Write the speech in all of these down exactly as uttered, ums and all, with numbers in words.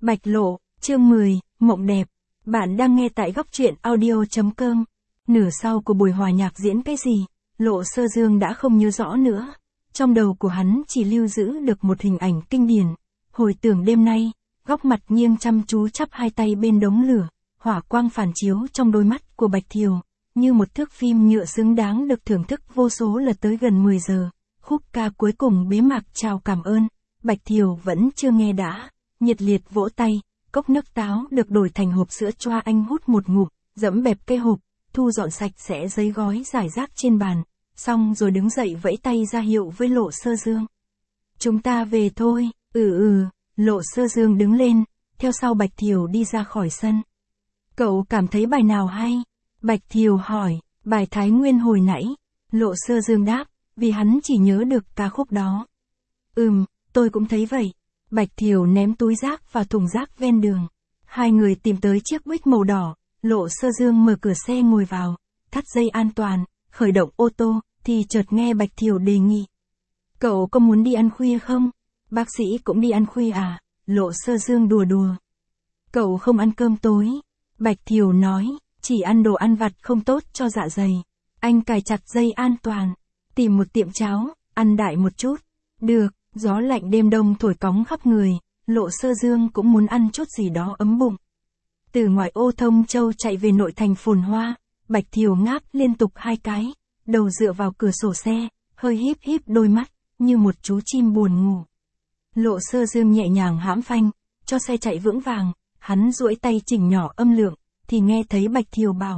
Bạch Lộ, chương mười, Mộng đẹp. Bạn đang nghe tại góc truyện audio.com. Nửa sau của buổi hòa nhạc diễn cái gì, Lộ Sơ Dương đã không nhớ rõ nữa. Trong đầu của hắn chỉ lưu giữ được một hình ảnh kinh điển. Hồi tưởng đêm nay, góc mặt nghiêng chăm chú chắp hai tay bên đống lửa, hỏa quang phản chiếu trong đôi mắt của Bạch Thiều, như một thước phim nhựa xứng đáng được thưởng thức vô số lần tới gần mười giờ. Khúc ca cuối cùng bế mạc chào cảm ơn, Bạch Thiều vẫn chưa nghe đã, nhiệt liệt vỗ tay, cốc nước táo được đổi thành hộp sữa choa anh hút một ngụm, dẫm bẹp cây hộp, thu dọn sạch sẽ giấy gói rải rác trên bàn, xong rồi đứng dậy vẫy tay ra hiệu với Lộ Sơ Dương. Chúng ta về thôi, ừ ừ, Lộ Sơ Dương đứng lên, theo sau Bạch Thiều đi ra khỏi sân. Cậu cảm thấy bài nào hay? Bạch Thiều hỏi, bài Thái Nguyên hồi nãy. Lộ Sơ Dương đáp, vì hắn chỉ nhớ được ca khúc đó. Ừm, tôi cũng thấy vậy. Bạch Thiều ném túi rác vào thùng rác ven đường. Hai người tìm tới chiếc Buick màu đỏ, Lộ Sơ Dương mở cửa xe ngồi vào, thắt dây an toàn, khởi động ô tô, thì chợt nghe Bạch Thiều đề nghị. Cậu có muốn đi ăn khuya không? Bác sĩ cũng đi ăn khuya à? Lộ Sơ Dương đùa đùa. Cậu không ăn cơm tối. Bạch Thiều nói, chỉ ăn đồ ăn vặt không tốt cho dạ dày. Anh cài chặt dây an toàn, tìm một tiệm cháo, ăn đại một chút. Được, gió lạnh đêm đông thổi cóng khắp người, Lộ Sơ Dương cũng muốn ăn chút gì đó ấm bụng. Từ ngoại ô Thông Châu chạy về nội thành phồn hoa, Bạch Thiều ngáp liên tục hai cái, đầu dựa vào cửa sổ xe, hơi híp híp đôi mắt, như một chú chim buồn ngủ. Lộ Sơ Dương nhẹ nhàng hãm phanh, cho xe chạy vững vàng, hắn duỗi tay chỉnh nhỏ âm lượng, thì nghe thấy Bạch Thiều bảo.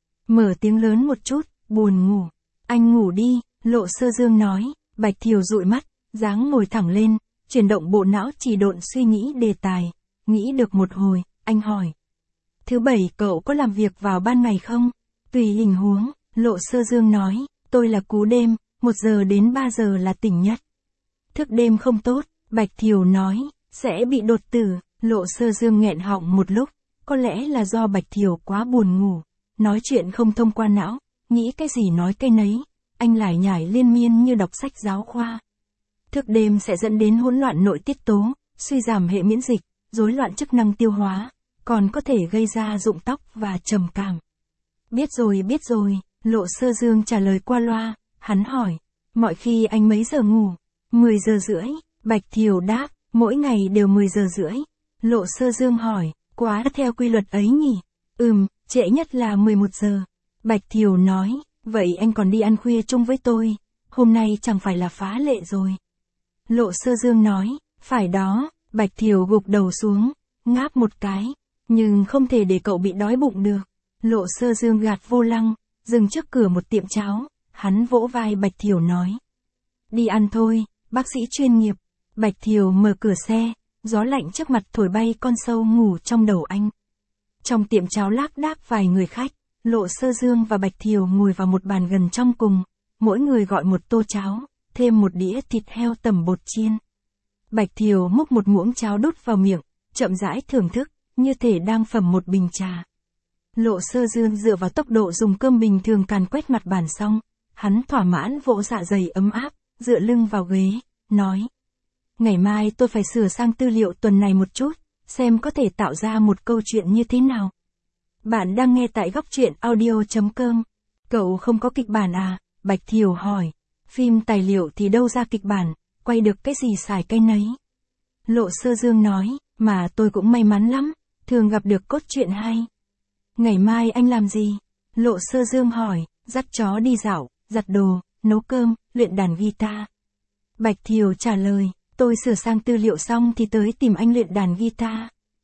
Mở tiếng lớn một chút, buồn ngủ. Anh ngủ đi, Lộ Sơ Dương nói. Bạch Thiều dụi mắt, dáng ngồi thẳng lên, chuyển động bộ não chỉ độn suy nghĩ đề tài. Nghĩ được một hồi, anh hỏi. Thứ bảy cậu có làm việc vào ban ngày không? Tùy hình huống, Lộ Sơ Dương nói. Tôi là cú đêm, một giờ đến ba giờ là tỉnh nhất. Thức đêm không tốt, Bạch Thiều nói, sẽ bị đột tử. Lộ Sơ Dương nghẹn họng một lúc, có lẽ là do Bạch Thiều quá buồn ngủ, nói chuyện không thông qua não, nghĩ cái gì nói cái nấy, anh lải nhải liên miên như đọc sách giáo khoa. Thức đêm sẽ dẫn đến hỗn loạn nội tiết tố, suy giảm hệ miễn dịch, rối loạn chức năng tiêu hóa, còn có thể gây ra rụng tóc và trầm cảm. Biết rồi biết rồi, Lộ Sơ Dương trả lời qua loa, hắn hỏi, mọi khi anh mấy giờ ngủ? mười giờ rưỡi, Bạch Thiều đáp, mỗi ngày đều mười giờ rưỡi. Lộ Sơ Dương hỏi, quá theo quy luật ấy nhỉ? Ừm, trễ nhất là mười một giờ. Bạch Thiều nói, vậy anh còn đi ăn khuya chung với tôi, hôm nay chẳng phải là phá lệ rồi. Lộ Sơ Dương nói, phải đó, Bạch Thiều gục đầu xuống, ngáp một cái, nhưng không thể để cậu bị đói bụng được. Lộ Sơ Dương gạt vô lăng, dừng trước cửa một tiệm cháo, hắn vỗ vai Bạch Thiều nói. Đi ăn thôi, bác sĩ chuyên nghiệp. Bạch Thiều mở cửa xe, gió lạnh trước mặt thổi bay con sâu ngủ trong đầu anh. Trong tiệm cháo lác đác vài người khách, Lộ Sơ Dương và Bạch Thiều ngồi vào một bàn gần trong cùng, mỗi người gọi một tô cháo, thêm một đĩa thịt heo tẩm bột chiên. Bạch Thiều múc một muỗng cháo đút vào miệng, chậm rãi thưởng thức, như thể đang phẩm một bình trà. Lộ Sơ Dương dựa vào tốc độ dùng cơm bình thường càn quét mặt bàn xong, hắn thỏa mãn vỗ dạ dày ấm áp, dựa lưng vào ghế, nói. Ngày mai tôi phải sửa sang tư liệu tuần này một chút, xem có thể tạo ra một câu chuyện như thế nào. Bạn đang nghe tại góc truyện audio.com. Cậu không có kịch bản à? Bạch Thiều hỏi. Phim tài liệu thì đâu ra kịch bản, quay được cái gì xài cái nấy. Lộ Sơ Dương nói, mà tôi cũng may mắn lắm, thường gặp được cốt truyện hay. Ngày mai anh làm gì? Lộ Sơ Dương hỏi, dắt chó đi dạo, giặt đồ, nấu cơm, luyện đàn guitar. Bạch Thiều trả lời. Tôi sửa sang tư liệu xong thì tới tìm anh luyện đàn guitar.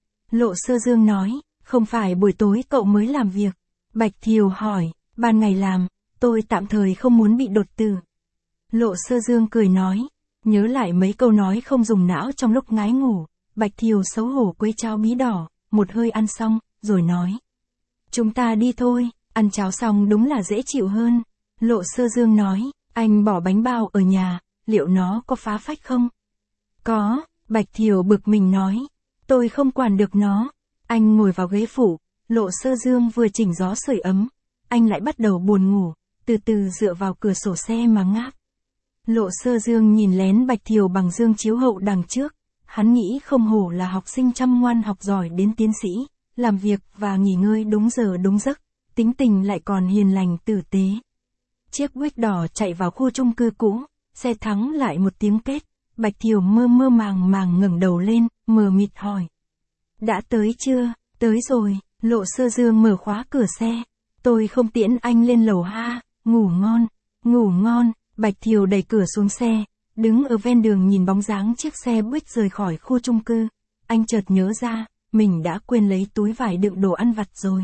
Lộ Sơ Dương nói, không phải buổi tối cậu mới làm việc. Bạch Thiều hỏi, ban ngày làm, tôi tạm thời không muốn bị đột tử. Lộ Sơ Dương cười nói, nhớ lại mấy câu nói không dùng não trong lúc ngái ngủ. Bạch Thiều xấu hổ quấy cháo bí đỏ, một hơi ăn xong, rồi nói. Chúng ta đi thôi, ăn cháo xong đúng là dễ chịu hơn. Lộ Sơ Dương nói, anh bỏ bánh bao ở nhà, liệu nó có phá phách không? Có, Bạch Thiều bực mình nói, tôi không quản được nó. Anh ngồi vào ghế phụ, Lộ Sơ Dương vừa chỉnh gió sưởi ấm, anh lại bắt đầu buồn ngủ, từ từ dựa vào cửa sổ xe mà ngáp. Lộ Sơ Dương nhìn lén Bạch Thiều bằng gương chiếu hậu đằng trước, Hắn nghĩ không hổ là học sinh chăm ngoan học giỏi đến tiến sĩ, làm việc và nghỉ ngơi đúng giờ đúng giấc, tính tình lại còn hiền lành tử tế. Chiếc Buick đỏ chạy vào khu chung cư cũ, xe thắng lại một tiếng kết, Bạch Thiều mơ mơ màng màng ngẩng đầu lên, mờ mịt hỏi. Đã tới chưa? Tới rồi, Lộ Sơ Dương mở khóa cửa xe. Tôi không tiễn anh lên lầu ha, ngủ ngon, ngủ ngon, Bạch Thiều đẩy cửa xuống xe, đứng ở ven đường nhìn bóng dáng chiếc xe Buick rời khỏi khu chung cư. Anh chợt nhớ ra, mình đã quên lấy túi vải đựng đồ ăn vặt rồi.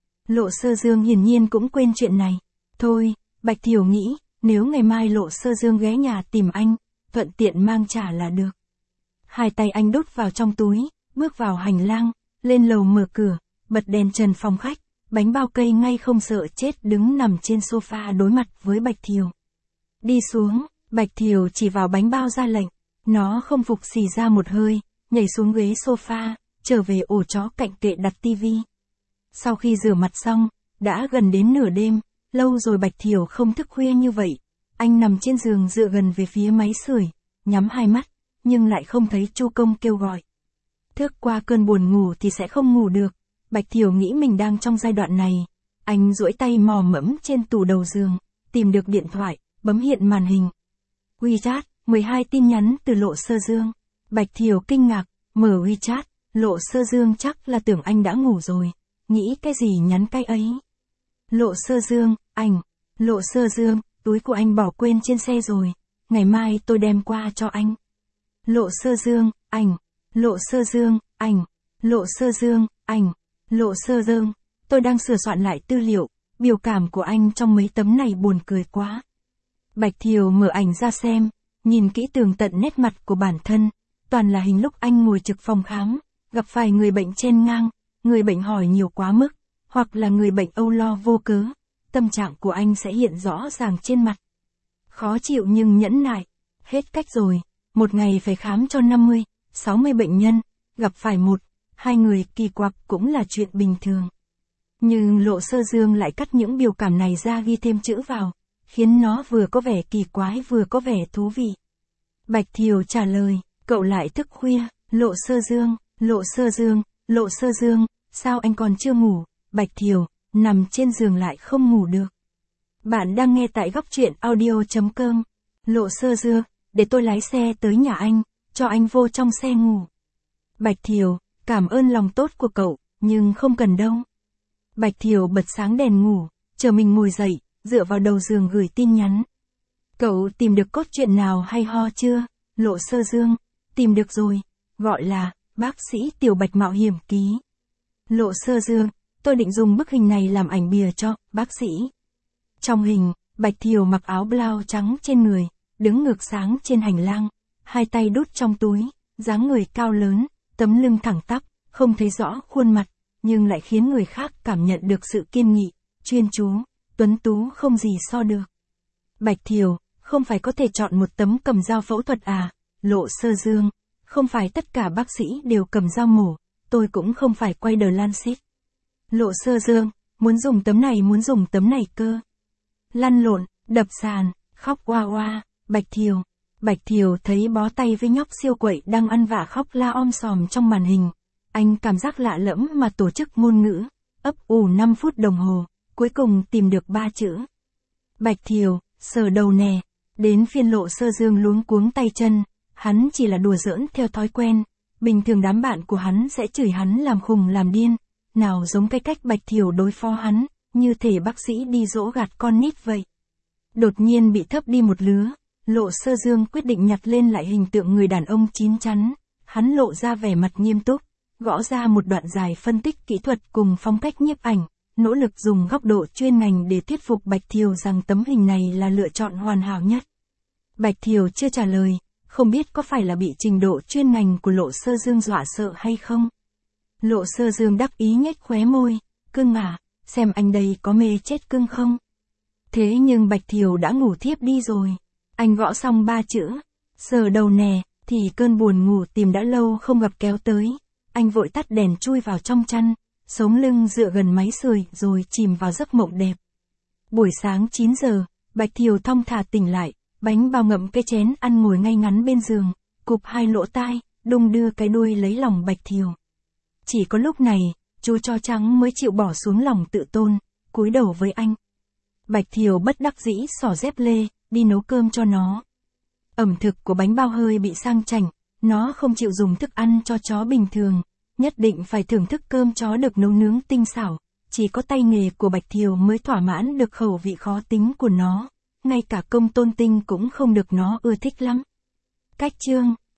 Lộ Sơ Dương hiển nhiên cũng quên chuyện này. Thôi, Bạch Thiều nghĩ, nếu ngày mai Lộ Sơ Dương ghé nhà tìm anh, thuận tiện mang trả là được. Hai tay anh đút vào trong túi, bước vào hành lang, lên lầu mở cửa, bật đèn trần phòng khách, bánh bao cây ngay không sợ chết đứng nằm trên sofa đối mặt với Bạch Thiều. Đi xuống, Bạch Thiều chỉ vào bánh bao ra lệnh, nó không phục xì ra một hơi, nhảy xuống ghế sofa, trở về ổ chó cạnh kệ đặt tivi. Sau khi rửa mặt xong, đã gần đến nửa đêm, lâu rồi Bạch Thiều không thức khuya như vậy. Anh nằm trên giường dựa gần về phía máy sưởi, nhắm hai mắt, nhưng lại không thấy Chu Công kêu gọi. Thức qua cơn buồn ngủ thì sẽ không ngủ được, Bạch Thiều nghĩ mình đang trong giai đoạn này. Anh duỗi tay mò mẫm trên tủ đầu giường, tìm được điện thoại, bấm hiện màn hình. WeChat, mười hai tin nhắn từ Lộ Sơ Dương. Bạch Thiều kinh ngạc, mở WeChat, Lộ Sơ Dương chắc là tưởng anh đã ngủ rồi, nghĩ cái gì nhắn cái ấy. Lộ Sơ Dương, ảnh, Lộ Sơ Dương, túi của anh bỏ quên trên xe rồi, ngày mai tôi đem qua cho anh. Lộ Sơ Dương, ảnh, Lộ Sơ Dương, ảnh, Lộ Sơ Dương, ảnh, Lộ Sơ Dương, tôi đang sửa soạn lại tư liệu, biểu cảm của anh trong mấy tấm này buồn cười quá. Bạch Thiều mở ảnh ra xem, nhìn kỹ tường tận nét mặt của bản thân, toàn là hình lúc anh ngồi trực phòng khám, gặp phải người bệnh chen ngang, người bệnh hỏi nhiều quá mức, hoặc là người bệnh âu lo vô cớ, tâm trạng của anh sẽ hiện rõ ràng trên mặt. Khó chịu nhưng nhẫn nại, hết cách rồi, một ngày phải khám cho năm mươi, sáu mươi bệnh nhân, gặp phải một, hai người kỳ quặc cũng là chuyện bình thường. Nhưng Lộ Sơ Dương lại cắt những biểu cảm này ra ghi thêm chữ vào, khiến nó vừa có vẻ kỳ quái vừa có vẻ thú vị. Bạch Thiều trả lời, cậu lại thức khuya, Lộ Sơ Dương, Lộ Sơ Dương, Lộ Sơ Dương, sao anh còn chưa ngủ? Bạch Thiều, nằm trên giường lại không ngủ được. Bạn đang nghe tại góc truyện audio chấm com. Lộ Sơ Dương, để tôi lái xe tới nhà anh, cho anh vô trong xe ngủ. Bạch Thiều, cảm ơn lòng tốt của cậu, nhưng không cần đâu. Bạch Thiều bật sáng đèn ngủ, chờ mình ngồi dậy, dựa vào đầu giường gửi tin nhắn. Cậu tìm được cốt truyện nào hay ho chưa? Lộ Sơ Dương, tìm được rồi, gọi là Bác sĩ Tiểu Bạch Mạo Hiểm Ký. Lộ Sơ Dương, tôi định dùng bức hình này làm ảnh bìa cho bác sĩ. Trong hình, Bạch Thiều mặc áo blau trắng trên người, đứng ngược sáng trên hành lang, hai tay đút trong túi, dáng người cao lớn, tấm lưng thẳng tắp, không thấy rõ khuôn mặt, nhưng lại khiến người khác cảm nhận được sự kiên nghị, chuyên chú, tuấn tú không gì so được. Bạch Thiều, không phải có thể chọn một tấm cầm dao phẫu thuật à? Lộ Sơ Dương, không phải tất cả bác sĩ đều cầm dao mổ, tôi cũng không phải quay The Lancet. Lộ Sơ Dương, muốn dùng tấm này muốn dùng tấm này cơ. Lăn lộn, đập sàn, khóc oa oa, Bạch Thiều. Bạch Thiều thấy bó tay với nhóc siêu quậy đang ăn vạ khóc la om sòm trong màn hình. Anh cảm giác lạ lẫm mà tổ chức ngôn ngữ, ấp ủ năm phút đồng hồ, cuối cùng tìm được ba chữ. Bạch Thiều, sờ đầu nè, đến phiên Lộ Sơ Dương luống cuống tay chân, hắn chỉ là đùa giỡn theo thói quen, bình thường đám bạn của hắn sẽ chửi hắn làm khùng làm điên, nào giống cái cách Bạch Thiều đối phó hắn, như thể bác sĩ đi dỗ gạt con nít vậy. Đột nhiên bị thấp đi một lứa, Lộ Sơ Dương quyết định nhặt lên lại hình tượng người đàn ông chín chắn, hắn lộ ra vẻ mặt nghiêm túc, gõ ra một đoạn dài phân tích kỹ thuật cùng phong cách nhiếp ảnh, nỗ lực dùng góc độ chuyên ngành để thuyết phục Bạch Thiều rằng tấm hình này là lựa chọn hoàn hảo nhất. Bạch Thiều chưa trả lời, không biết có phải là bị trình độ chuyên ngành của Lộ Sơ Dương dọa sợ hay không. Lộ Sơ Dương đắc ý nhếch khóe môi, cưng à, xem anh đây có mê chết cưng không? Thế nhưng Bạch Thiều đã ngủ thiếp đi rồi. Anh gõ xong ba chữ, sờ đầu nè, thì cơn buồn ngủ tìm đã lâu không gặp kéo tới. Anh vội tắt đèn chui vào trong chăn, sống lưng dựa gần máy sưởi rồi chìm vào giấc mộng đẹp. Buổi sáng chín giờ, Bạch Thiều thong thả tỉnh lại, bánh bao ngậm cái chén ăn ngồi ngay ngắn bên giường, cụp hai lỗ tai, đung đưa cái đuôi lấy lòng Bạch Thiều. Chỉ có lúc này, chú chó trắng mới chịu bỏ xuống lòng tự tôn, cúi đầu với anh. Bạch Thiều bất đắc dĩ xỏ dép lê, đi nấu cơm cho nó. Ẩm thực của bánh bao hơi bị sang chảnh, nó không chịu dùng thức ăn cho chó bình thường, nhất định phải thưởng thức cơm chó được nấu nướng tinh xảo, chỉ có tay nghề của Bạch Thiều mới thỏa mãn được khẩu vị khó tính của nó, ngay cả Công Tôn Tinh cũng không được nó ưa thích lắm. Cách chương